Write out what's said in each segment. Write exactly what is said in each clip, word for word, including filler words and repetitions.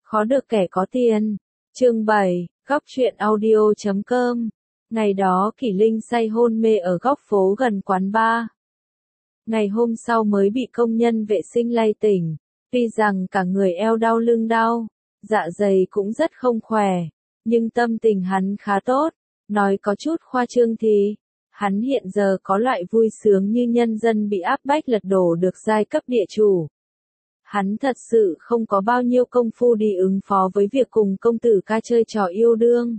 Khó được kẻ có tiền. Chương bảy, góc truyện audio chấm com. Ngày đó Kỷ Linh say hôn mê ở góc phố gần quán bar. Ngày hôm sau mới bị công nhân vệ sinh lay tỉnh. Tuy rằng cả người eo đau lưng đau, dạ dày cũng rất không khỏe, nhưng tâm tình hắn khá tốt. Nói có chút khoa trương thì, hắn hiện giờ có loại vui sướng như nhân dân bị áp bách lật đổ được giai cấp địa chủ. Hắn thật sự không có bao nhiêu công phu đi ứng phó với việc cùng công tử ca chơi trò yêu đương.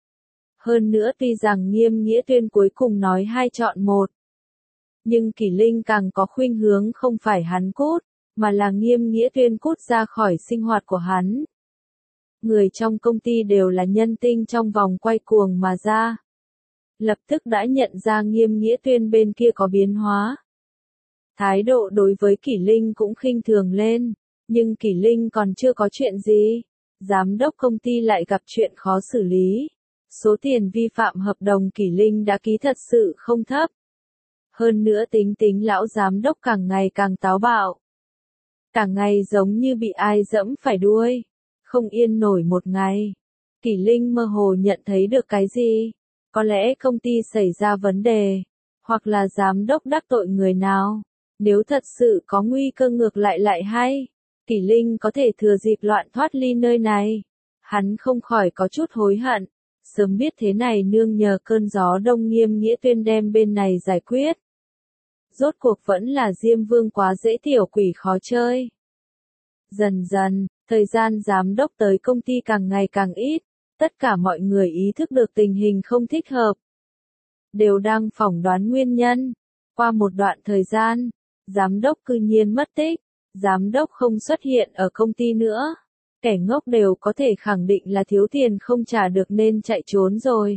Hơn nữa tuy rằng Nghiêm Nghĩa Tuyên cuối cùng nói hai chọn một, nhưng Kỷ Linh càng có khuynh hướng không phải hắn cút, mà là Nghiêm Nghĩa Tuyên cút ra khỏi sinh hoạt của hắn. Người trong công ty đều là nhân tinh trong vòng quay cuồng mà ra. Lập tức đã nhận ra Nghiêm Nghĩa Tuyên bên kia có biến hóa. Thái độ đối với Kỷ Linh cũng khinh thường lên, nhưng Kỷ Linh còn chưa có chuyện gì. Giám đốc công ty lại gặp chuyện khó xử lý. Số tiền vi phạm hợp đồng Kỷ Linh đã ký thật sự không thấp. Hơn nữa tính tính lão giám đốc càng ngày càng táo bạo. Cả ngày giống như bị ai dẫm phải đuôi. Không yên nổi một ngày. Kỷ Linh mơ hồ nhận thấy được cái gì? Có lẽ công ty xảy ra vấn đề. Hoặc là giám đốc đắc tội người nào. Nếu thật sự có nguy cơ ngược lại lại hay. Kỷ Linh có thể thừa dịp loạn thoát ly nơi này. Hắn không khỏi có chút hối hận. Sớm biết thế này nương nhờ cơn gió đông Nghiêm Nghĩa Tuyên đem bên này giải quyết. Rốt cuộc vẫn là Diêm Vương quá dễ tiểu quỷ khó chơi. Dần dần, thời gian giám đốc tới công ty càng ngày càng ít. Tất cả mọi người ý thức được tình hình không thích hợp. Đều đang phỏng đoán nguyên nhân. Qua một đoạn thời gian, giám đốc cư nhiên mất tích. Giám đốc không xuất hiện ở công ty nữa. Kẻ ngốc đều có thể khẳng định là thiếu tiền không trả được nên chạy trốn rồi.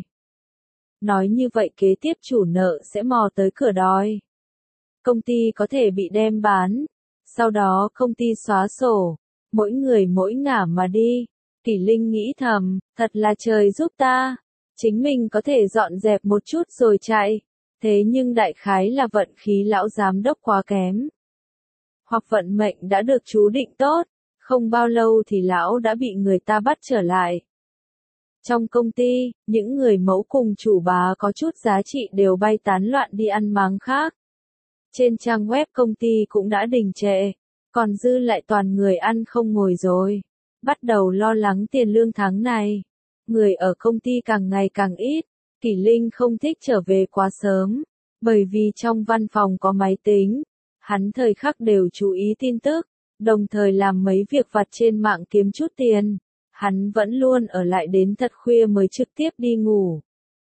Nói như vậy kế tiếp chủ nợ sẽ mò tới cửa đòi. Công ty có thể bị đem bán. Sau đó công ty xóa sổ. Mỗi người mỗi ngả mà đi. Kỷ Linh nghĩ thầm, thật là trời giúp ta. Chính mình có thể dọn dẹp một chút rồi chạy. Thế nhưng đại khái là vận khí lão giám đốc quá kém. Hoặc vận mệnh đã được chú định tốt. Không bao lâu thì lão đã bị người ta bắt trở lại. Trong công ty, những người mẫu cùng chủ bá có chút giá trị đều bay tán loạn đi ăn máng khác. Trên trang web công ty cũng đã đình trệ, còn dư lại toàn người ăn không ngồi rồi. Bắt đầu lo lắng tiền lương tháng này. Người ở công ty càng ngày càng ít. Kỷ Linh không thích trở về quá sớm, bởi vì trong văn phòng có máy tính. Hắn thời khắc đều chú ý tin tức, đồng thời làm mấy việc vặt trên mạng kiếm chút tiền. Hắn vẫn luôn ở lại đến thật khuya mới trực tiếp đi ngủ.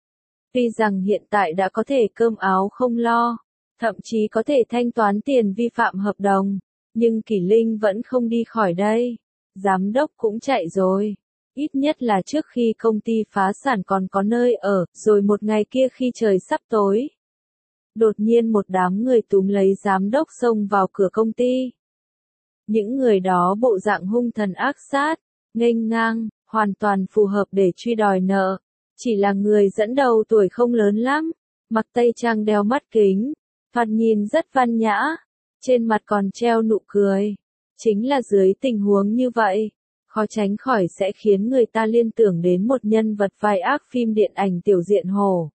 Tuy rằng hiện tại đã có thể cơm áo không lo, thậm chí có thể thanh toán tiền vi phạm hợp đồng, nhưng Kỷ Linh vẫn không đi khỏi đây. Giám đốc cũng chạy rồi. Ít nhất là trước khi công ty phá sản còn có nơi ở, rồi một ngày kia khi trời sắp tối. Đột nhiên một đám người túm lấy giám đốc xông vào cửa công ty. Những người đó bộ dạng hung thần ác sát, nghênh ngang, hoàn toàn phù hợp để truy đòi nợ. Chỉ là người dẫn đầu tuổi không lớn lắm, mặc tây trang đeo mắt kính, thoạt nhìn rất văn nhã, trên mặt còn treo nụ cười. Chính là dưới tình huống như vậy, khó tránh khỏi sẽ khiến người ta liên tưởng đến một nhân vật vai ác phim điện ảnh Tiểu Diện Hổ.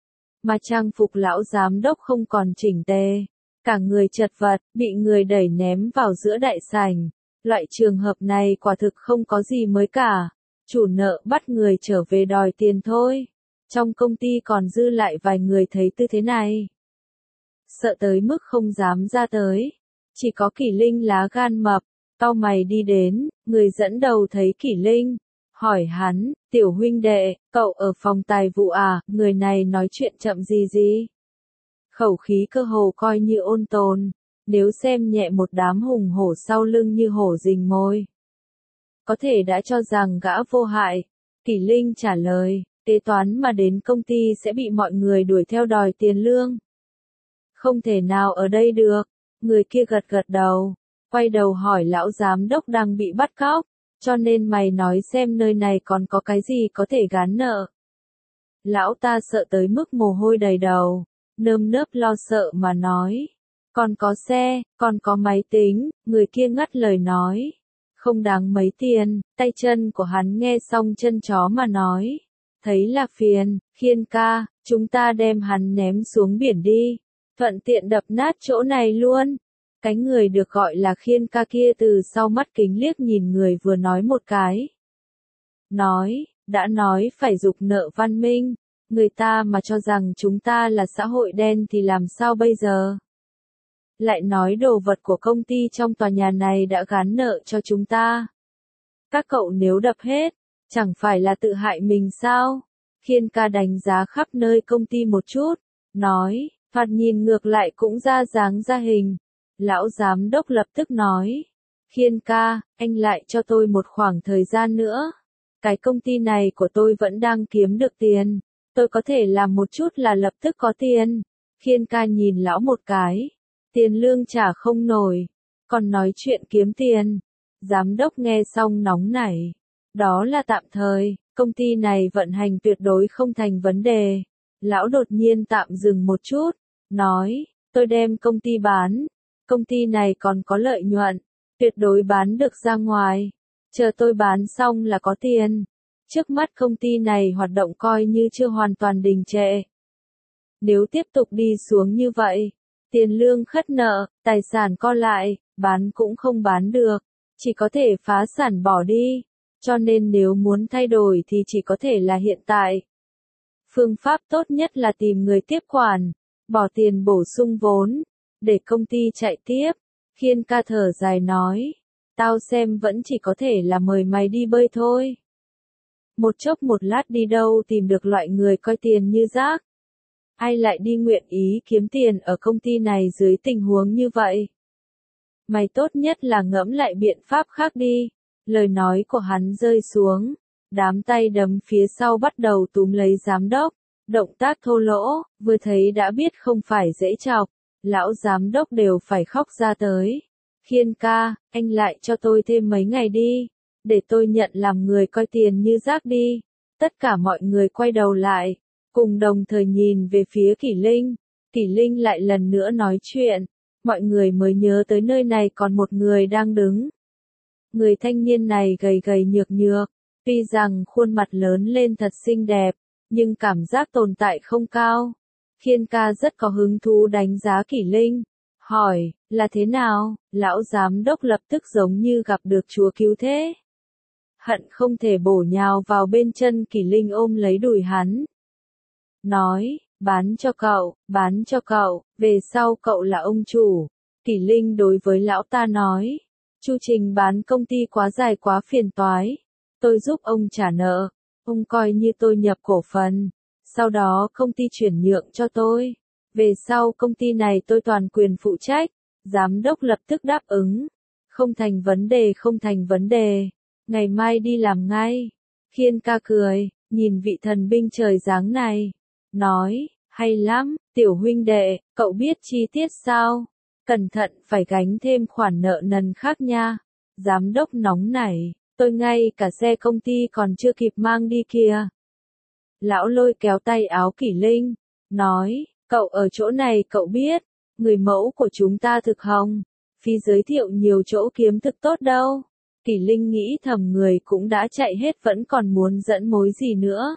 Mà trang phục lão giám đốc không còn chỉnh tề, cả người chật vật, bị người đẩy ném vào giữa đại sảnh. Loại trường hợp này quả thực không có gì mới cả. Chủ nợ bắt người trở về đòi tiền thôi. Trong công ty còn dư lại vài người thấy tư thế này. Sợ tới mức không dám ra tới. Chỉ có Kỷ Linh lá gan mập, cau mày đi đến, người dẫn đầu thấy Kỷ Linh. Hỏi hắn, tiểu huynh đệ, cậu ở phòng tài vụ à, người này nói chuyện chậm gì gì. Khẩu khí cơ hồ coi như ôn tồn, nếu xem nhẹ một đám hùng hổ sau lưng như hổ rình mồi. Có thể đã cho rằng gã vô hại. Kỷ Linh trả lời, kế toán mà đến công ty sẽ bị mọi người đuổi theo đòi tiền lương. Không thể nào ở đây được. Người kia gật gật đầu, quay đầu hỏi lão giám đốc đang bị bắt cóc, cho nên mày nói xem nơi này còn có cái gì có thể gán nợ. Lão ta sợ tới mức mồ hôi đầy đầu, nơm nớp lo sợ mà nói. Còn có xe, còn có máy tính, người kia ngắt lời nói. không đáng mấy tiền, tay chân của hắn nghe xong chân chó mà nói. Thấy là phiền, Khiên ca, chúng ta đem hắn ném xuống biển đi, thuận tiện đập nát chỗ này luôn. Cái người được gọi là Khiên ca kia từ sau mắt kính liếc nhìn người vừa nói một cái. Nói, đã nói phải giục nợ văn minh, người ta mà cho rằng chúng ta là xã hội đen thì làm sao bây giờ? Lại nói đồ vật của công ty trong tòa nhà này đã gán nợ cho chúng ta. Các cậu nếu đập hết, chẳng phải là tự hại mình sao? Khiên ca đánh giá khắp nơi công ty một chút, nói, thoạt nhìn ngược lại cũng ra dáng ra hình. Lão giám đốc lập tức nói, Khiên ca, anh lại cho tôi một khoảng thời gian nữa. Cái công ty này của tôi vẫn đang kiếm được tiền, tôi có thể làm một chút là lập tức có tiền. Khiên ca nhìn lão một cái, tiền lương trả không nổi, còn nói chuyện kiếm tiền. Giám đốc nghe xong nóng nảy, đó là tạm thời, công ty này vận hành tuyệt đối không thành vấn đề. Lão đột nhiên tạm dừng một chút, nói, tôi đem công ty bán, công ty này còn có lợi nhuận, tuyệt đối bán được ra ngoài, chờ tôi bán xong là có tiền. Trước mắt công ty này hoạt động coi như chưa hoàn toàn đình trệ. Nếu tiếp tục đi xuống như vậy, tiền lương khất nợ, tài sản co lại, bán cũng không bán được, chỉ có thể phá sản bỏ đi, cho nên nếu muốn thay đổi thì chỉ có thể là hiện tại. Phương pháp tốt nhất là tìm người tiếp quản, bỏ tiền bổ sung vốn, để công ty chạy tiếp. Khiên ca thở dài nói, tao xem vẫn chỉ có thể là mời mày đi bơi thôi. Một chốc một lát đi đâu tìm được loại người coi tiền như rác. Ai lại đi nguyện ý kiếm tiền ở công ty này dưới tình huống như vậy? Mày tốt nhất là ngẫm lại biện pháp khác đi. Lời nói của hắn rơi xuống, đám tay đấm phía sau bắt đầu túm lấy giám đốc, động tác thô lỗ, vừa thấy đã biết không phải dễ chọc, lão giám đốc đều phải khóc ra tới. Khiên ca, anh lại cho tôi thêm mấy ngày đi, để tôi nhận làm người coi tiền như rác đi. Tất cả mọi người quay đầu lại, cùng đồng thời nhìn về phía Kỷ Linh. Kỷ Linh lại lần nữa nói chuyện, mọi người mới nhớ tới nơi này còn một người đang đứng. Người thanh niên này gầy gầy nhược nhược, tuy rằng khuôn mặt lớn lên thật xinh đẹp, nhưng cảm giác tồn tại không cao. Khiên ca rất có hứng thú đánh giá Kỷ Linh, hỏi, là thế nào? Lão giám đốc lập tức giống như gặp được Chúa cứu thế. Hận không thể bổ nhào vào bên chân Kỷ Linh ôm lấy đùi hắn. Nói, bán cho cậu, bán cho cậu, về sau cậu là ông chủ. Kỷ Linh đối với lão ta nói, chu trình bán công ty quá dài quá phiền toái. Tôi giúp ông trả nợ, ông coi như tôi nhập cổ phần, sau đó công ty chuyển nhượng cho tôi. Về sau công ty này tôi toàn quyền phụ trách. Giám đốc lập tức đáp ứng. Không thành vấn đề không thành vấn đề. Ngày mai đi làm ngay. Khiên ca cười, nhìn vị thần binh trời giáng này. Nói, hay lắm, tiểu huynh đệ, cậu biết chi tiết sao? Cẩn thận phải gánh thêm khoản nợ nần khác nha. Giám đốc nóng nảy, tôi ngay cả xe công ty còn chưa kịp mang đi kìa. Lão lôi kéo tay áo Kỷ Linh, nói, cậu ở chỗ này cậu biết, người mẫu của chúng ta thực hồng, phi giới thiệu nhiều chỗ kiếm thực tốt đâu. Kỷ Linh nghĩ thầm người cũng đã chạy hết vẫn còn muốn dẫn mối gì nữa.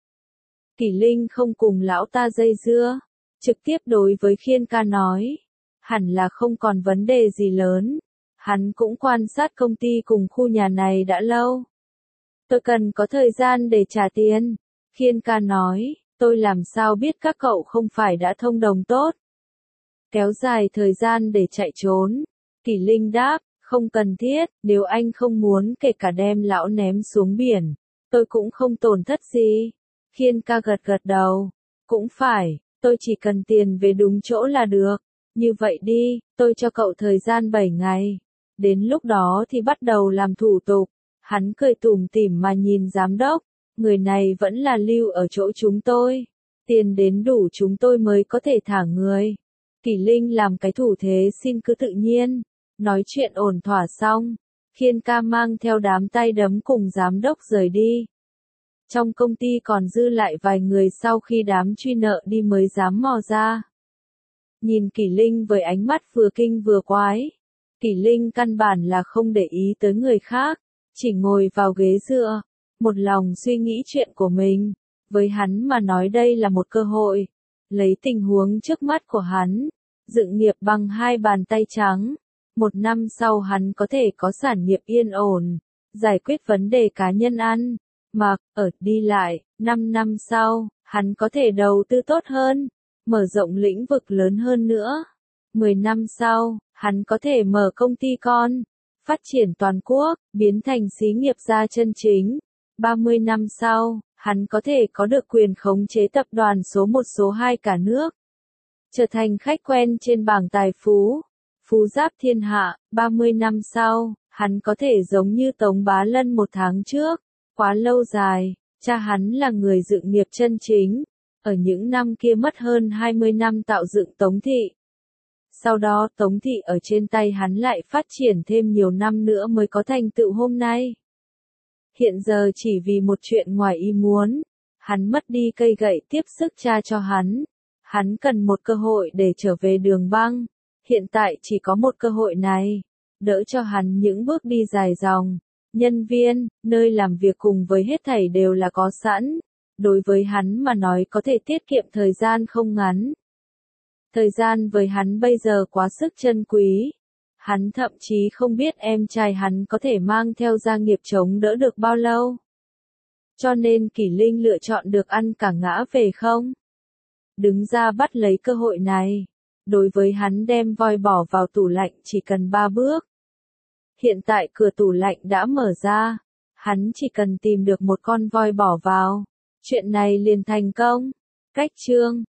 Kỷ Linh không cùng lão ta dây dưa, trực tiếp đối với Khiên ca nói, hẳn là không còn vấn đề gì lớn, hắn cũng quan sát công ty cùng khu nhà này đã lâu. Tôi cần có thời gian để trả tiền. Khiên ca nói, tôi làm sao biết các cậu không phải đã thông đồng tốt. Kéo dài thời gian để chạy trốn. Kỷ Linh đáp, không cần thiết, nếu anh không muốn kể cả đem lão ném xuống biển, tôi cũng không tổn thất gì. Khiên ca gật gật đầu, cũng phải, tôi chỉ cần tiền về đúng chỗ là được. Như vậy đi, tôi cho cậu thời gian bảy ngày. Đến lúc đó thì bắt đầu làm thủ tục. Hắn cười tủm tỉm mà nhìn giám đốc, người này vẫn là lưu ở chỗ chúng tôi. Tiền đến đủ chúng tôi mới có thể thả người. Kỷ Linh làm cái thủ thế xin cứ tự nhiên. Nói chuyện ổn thỏa xong, Khiên ca mang theo đám tay đấm cùng giám đốc rời đi. Trong công ty còn dư lại vài người sau khi đám truy nợ đi mới dám mò ra. Nhìn Kỷ Linh với ánh mắt vừa kinh vừa quái. Kỷ Linh căn bản là không để ý tới người khác, chỉ ngồi vào ghế dựa, một lòng suy nghĩ chuyện của mình. Với hắn mà nói đây là một cơ hội, lấy tình huống trước mắt của hắn, dựng nghiệp bằng hai bàn tay trắng. Một năm sau hắn có thể có sản nghiệp yên ổn, giải quyết vấn đề cá nhân ăn, mặc, ở, đi lại. Năm năm sau, hắn có thể đầu tư tốt hơn, mở rộng lĩnh vực lớn hơn nữa. Mười năm sau, hắn có thể mở công ty con, phát triển toàn quốc, biến thành xí nghiệp gia chân chính. Ba mươi năm sau, hắn có thể có được quyền khống chế tập đoàn số một số hai cả nước, trở thành khách quen trên bảng tài phú, phú giáp thiên hạ. Ba mươi năm sau, hắn có thể giống như Tống Bá Lân một tháng trước, quá lâu dài, cha hắn là người dựng nghiệp chân chính, ở những năm kia mất hơn hai mươi năm tạo dựng Tống Thị. Sau đó Tống Thị ở trên tay hắn lại phát triển thêm nhiều năm nữa mới có thành tựu hôm nay. Hiện giờ chỉ vì một chuyện ngoài ý muốn, hắn mất đi cây gậy tiếp sức cha cho hắn. Hắn cần một cơ hội để trở về đường băng. Hiện tại chỉ có một cơ hội này, đỡ cho hắn những bước đi dài dòng. Nhân viên, nơi làm việc cùng với hết thảy đều là có sẵn. Đối với hắn mà nói có thể tiết kiệm thời gian không ngắn. Thời gian với hắn bây giờ quá sức chân quý. Hắn thậm chí không biết em trai hắn có thể mang theo gia nghiệp chống đỡ được bao lâu. Cho nên Kỷ Linh lựa chọn được ăn cả ngã về không. Đứng ra bắt lấy cơ hội này. Đối với hắn đem voi bỏ vào tủ lạnh chỉ cần ba bước. Hiện tại cửa tủ lạnh đã mở ra. Hắn chỉ cần tìm được một con voi bỏ vào. Chuyện này liền thành công. Cách chương